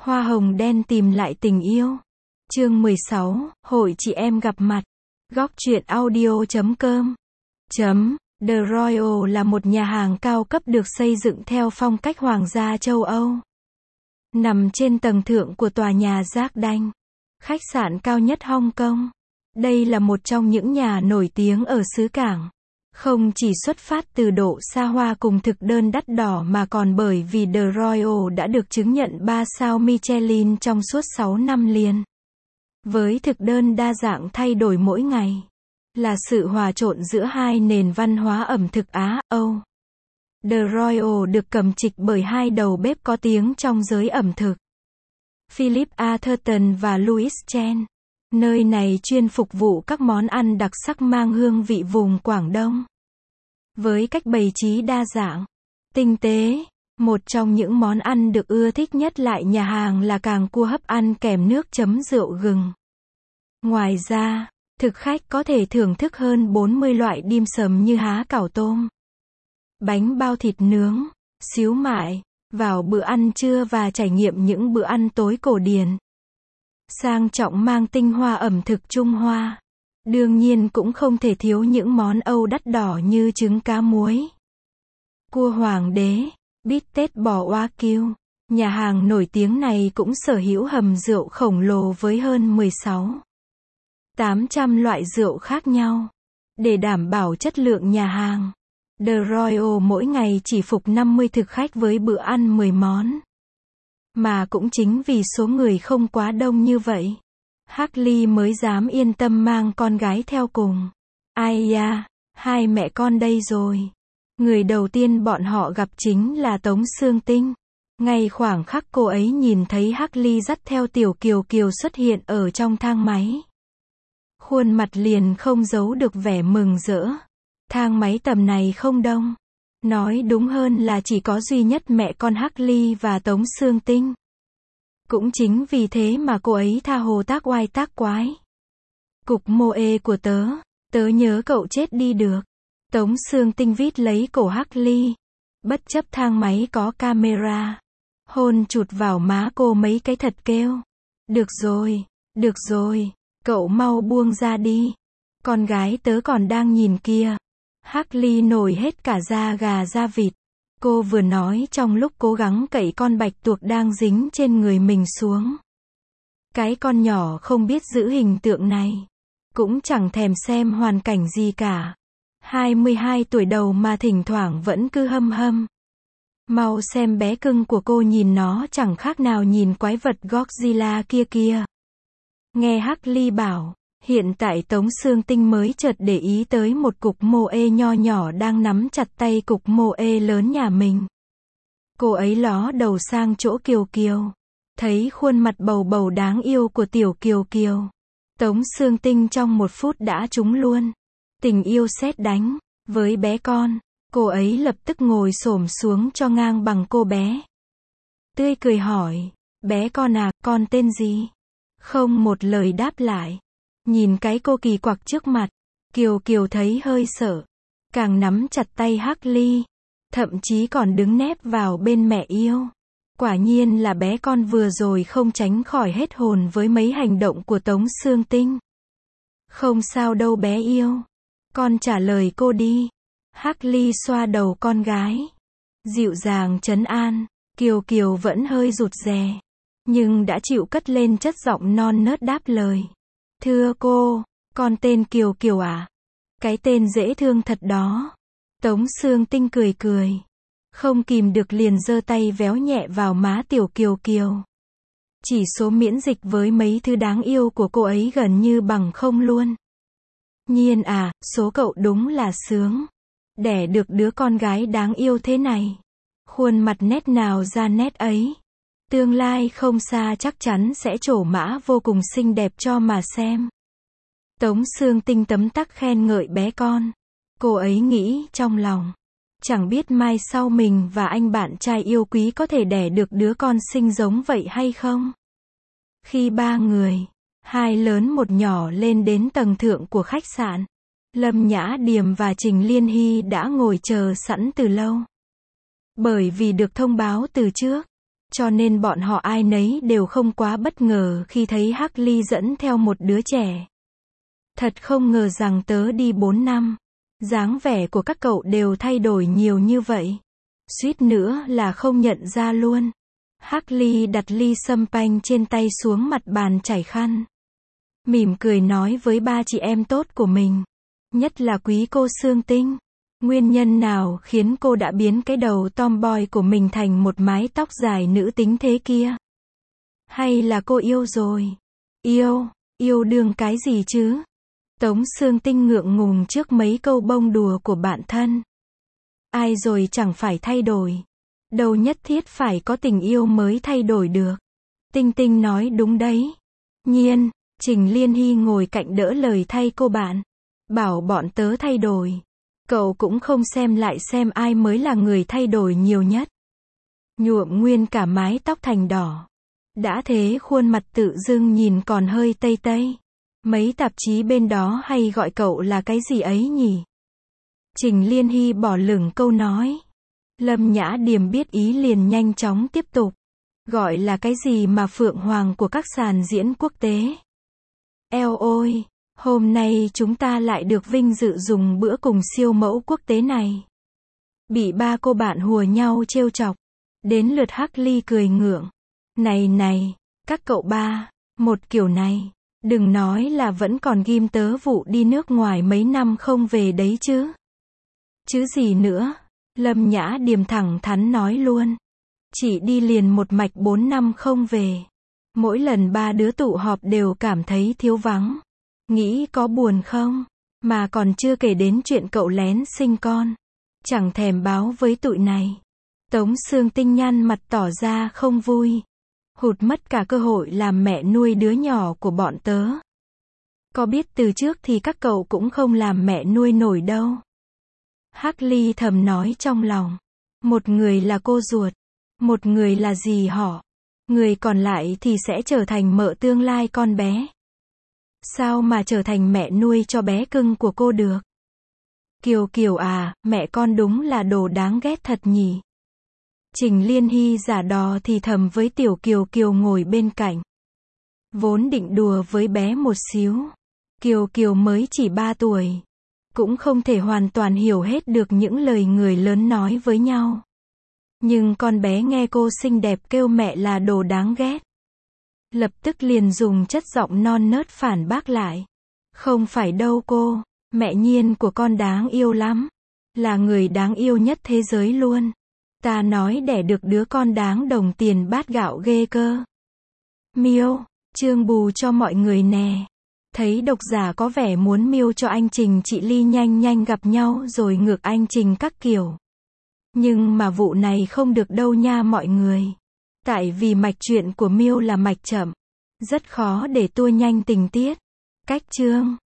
Hoa hồng đen tìm lại tình yêu. Chương 16, Hội chị em gặp mặt. Góc truyện audio.com. The Royal là một nhà hàng cao cấp được xây dựng theo phong cách hoàng gia châu Âu. Nằm trên tầng thượng của tòa nhà Jardin, khách sạn cao nhất Hong Kong. Đây là một trong những nhà nổi tiếng ở xứ Cảng. Không chỉ xuất phát từ độ xa hoa cùng thực đơn đắt đỏ mà còn bởi vì The Royal đã được chứng nhận 3 sao Michelin trong suốt 6 năm liền. Với thực đơn đa dạng thay đổi mỗi ngày, là sự hòa trộn giữa hai nền văn hóa ẩm thực Á, Âu. The Royal được cầm trịch bởi hai đầu bếp có tiếng trong giới ẩm thực, Philip Atherton và Louis Chen. Nơi này chuyên phục vụ các món ăn đặc sắc mang hương vị vùng Quảng Đông. Với cách bày trí đa dạng, tinh tế, một trong những món ăn được ưa thích nhất lại nhà hàng là càng cua hấp ăn kèm nước chấm rượu gừng. Ngoài ra, thực khách có thể thưởng thức hơn 40 loại dim sum như há cảo tôm, bánh bao thịt nướng, xíu mại, vào bữa ăn trưa và trải nghiệm những bữa ăn tối cổ điển, sang trọng mang tinh hoa ẩm thực Trung Hoa. Đương nhiên cũng không thể thiếu những món Âu đắt đỏ như trứng cá muối, cua hoàng đế, bít tết bò Wagyu. Nhà hàng nổi tiếng này cũng sở hữu hầm rượu khổng lồ với hơn 16.800 loại rượu khác nhau. Để đảm bảo chất lượng nhà hàng, The Royal mỗi ngày chỉ phục 50 thực khách với bữa ăn 10 món. Mà cũng chính vì số người không quá đông như vậy, Hartley mới dám yên tâm mang con gái theo cùng. Ai da, hai mẹ con đây rồi. Người đầu tiên bọn họ gặp chính là Tống Sương Tinh. Ngay khoảng khắc cô ấy nhìn thấy Hartley dắt theo Tiểu Kiều Kiều xuất hiện ở trong thang máy, khuôn mặt liền không giấu được vẻ mừng rỡ. Thang máy tầm này không đông. Nói đúng hơn là chỉ có duy nhất mẹ con Hartley và Tống Sương Tinh. Cũng chính vì thế mà cô ấy tha hồ tác oai tác quái. Cục mô ê của tớ nhớ cậu chết đi được. Tống Sương Tinh vít lấy cổ Hartley, bất chấp thang máy có camera, hôn chụt vào má cô mấy cái thật kêu. Được rồi, cậu mau buông ra đi. Con gái tớ còn đang nhìn kia. Hartley nổi hết cả da gà da vịt. Cô vừa nói trong lúc cố gắng cậy con bạch tuộc đang dính trên người mình xuống. Cái con nhỏ không biết giữ hình tượng này, cũng chẳng thèm xem hoàn cảnh gì cả. 22 tuổi đầu mà thỉnh thoảng vẫn cứ hâm hâm. Mau xem bé cưng của cô, nhìn nó chẳng khác nào nhìn quái vật Godzilla kia kia. Nghe Hartley bảo, hiện tại Tống Sương Tinh mới chợt để ý tới một cục mô ê nho nhỏ đang nắm chặt tay cục mô ê lớn nhà mình. Cô ấy ló đầu sang chỗ Kiều Kiều, thấy khuôn mặt bầu bầu đáng yêu của Tiểu Kiều Kiều. Tống Sương Tinh trong một phút đã trúng luôn. Tình yêu sét đánh. Với bé con, cô ấy lập tức ngồi xổm xuống cho ngang bằng cô bé. Tươi cười hỏi, bé con à, con tên gì? Không một lời đáp lại. Nhìn cái cô kỳ quặc trước mặt, Kiều Kiều thấy hơi sợ, càng nắm chặt tay Hartley, thậm chí còn đứng nép vào bên mẹ yêu. Quả nhiên là bé con vừa rồi không tránh khỏi hết hồn với mấy hành động của Tống Sương Tinh. Không sao đâu bé yêu, con trả lời cô đi. Hartley xoa đầu con gái, dịu dàng trấn an. Kiều Kiều vẫn hơi rụt rè, nhưng đã chịu cất lên chất giọng non nớt đáp lời. Thưa cô, con tên Kiều Kiều à? Cái tên dễ thương thật đó. Tống Sương Tinh cười cười, không kìm được liền giơ tay véo nhẹ vào má Tiểu Kiều Kiều. Chỉ số miễn dịch với mấy thứ đáng yêu của cô ấy gần như bằng không luôn. Nhiên à, số cậu đúng là sướng. Đẻ được đứa con gái đáng yêu thế này. Khuôn mặt nét nào ra nét ấy. Tương lai không xa chắc chắn sẽ trổ mã vô cùng xinh đẹp cho mà xem. Tống Sương Tinh tấm tắc khen ngợi bé con. Cô ấy nghĩ trong lòng, chẳng biết mai sau mình và anh bạn trai yêu quý có thể đẻ được đứa con xinh giống vậy hay không. Khi ba người, hai lớn một nhỏ lên đến tầng thượng của khách sạn, Lâm Nhã Điềm và Trình Liên Hy đã ngồi chờ sẵn từ lâu. Bởi vì được thông báo từ trước, Cho nên bọn họ ai nấy đều không quá bất ngờ khi thấy Hắc Ly dẫn theo một đứa trẻ. Thật không ngờ rằng tớ đi 4 năm. Dáng vẻ của các cậu đều thay đổi nhiều như vậy. Suýt nữa là không nhận ra luôn. Hắc Ly đặt ly sâm panh trên tay xuống mặt bàn chải khăn. Mỉm cười nói với ba chị em tốt của mình. Nhất là quý cô Sương Tinh. Nguyên nhân nào khiến cô đã biến cái đầu tomboy của mình thành một mái tóc dài nữ tính thế kia? Hay là cô yêu rồi? Yêu đương cái gì chứ? Tống Sương Tinh ngượng ngùng trước mấy câu bông đùa của bạn thân. Ai rồi chẳng phải thay đổi. Đâu nhất thiết phải có tình yêu mới thay đổi được. Tinh Tinh nói đúng đấy. Nhiên, Trình Liên Hy ngồi cạnh đỡ lời thay cô bạn. Bảo bọn tớ thay đổi. Cậu cũng không xem lại xem ai mới là người thay đổi nhiều nhất. Nhuộm nguyên cả mái tóc thành đỏ. Đã thế khuôn mặt tự dưng nhìn còn hơi tây tây. Mấy tạp chí bên đó hay gọi cậu là cái gì ấy nhỉ? Trình Liên Hy bỏ lửng câu nói. Lâm Nhã Điềm biết ý liền nhanh chóng tiếp tục. Gọi là cái gì mà phượng hoàng của các sàn diễn quốc tế. Eo ôi, hôm nay chúng ta lại được vinh dự dùng bữa cùng siêu mẫu quốc tế này. Bị ba cô bạn hùa nhau trêu chọc. Đến lượt Hắc Ly cười ngượng. Này, các cậu ba, một kiểu này. Đừng nói là vẫn còn ghim tớ vụ đi nước ngoài mấy năm không về đấy chứ. Chứ gì nữa, Lâm Nhã Điềm thẳng thắn nói luôn. Chỉ đi liền một mạch 4 năm không về. Mỗi lần ba đứa tụ họp đều cảm thấy thiếu vắng. Nghĩ có buồn không? Mà còn chưa kể đến chuyện cậu lén sinh con. Chẳng thèm báo với tụi này. Tống Sương Tinh nhăn mặt tỏ ra không vui. Hụt mất cả cơ hội làm mẹ nuôi đứa nhỏ của bọn tớ. Có biết từ trước thì các cậu cũng không làm mẹ nuôi nổi đâu. Hắc Ly thầm nói trong lòng. Một người là cô ruột. Một người là dì họ. Người còn lại thì sẽ trở thành mợ tương lai con bé. Sao mà trở thành mẹ nuôi cho bé cưng của cô được? Kiều à, mẹ con đúng là đồ đáng ghét thật nhỉ. Trình Liên Hy giả đò thì thầm với tiểu Kiều ngồi bên cạnh. Vốn định đùa với bé một xíu. Kiều mới chỉ 3 tuổi. Cũng không thể hoàn toàn hiểu hết được những lời người lớn nói với nhau. Nhưng con bé nghe cô xinh đẹp kêu mẹ là đồ đáng ghét. Lập tức liền dùng chất giọng non nớt phản bác lại. Không phải đâu cô, mẹ Nhiên của con đáng yêu lắm. Là người đáng yêu nhất thế giới luôn. Ta nói đẻ được đứa con đáng đồng tiền bát gạo ghê cơ. Miêu, chương bù cho mọi người nè. Thấy độc giả có vẻ muốn miêu cho anh Trình chị Ly nhanh gặp nhau rồi ngược anh Trình các kiểu. Nhưng mà vụ này không được đâu nha mọi người. Tại vì mạch truyện của Miêu là mạch chậm. Rất khó để tua nhanh tình tiết. Cách chương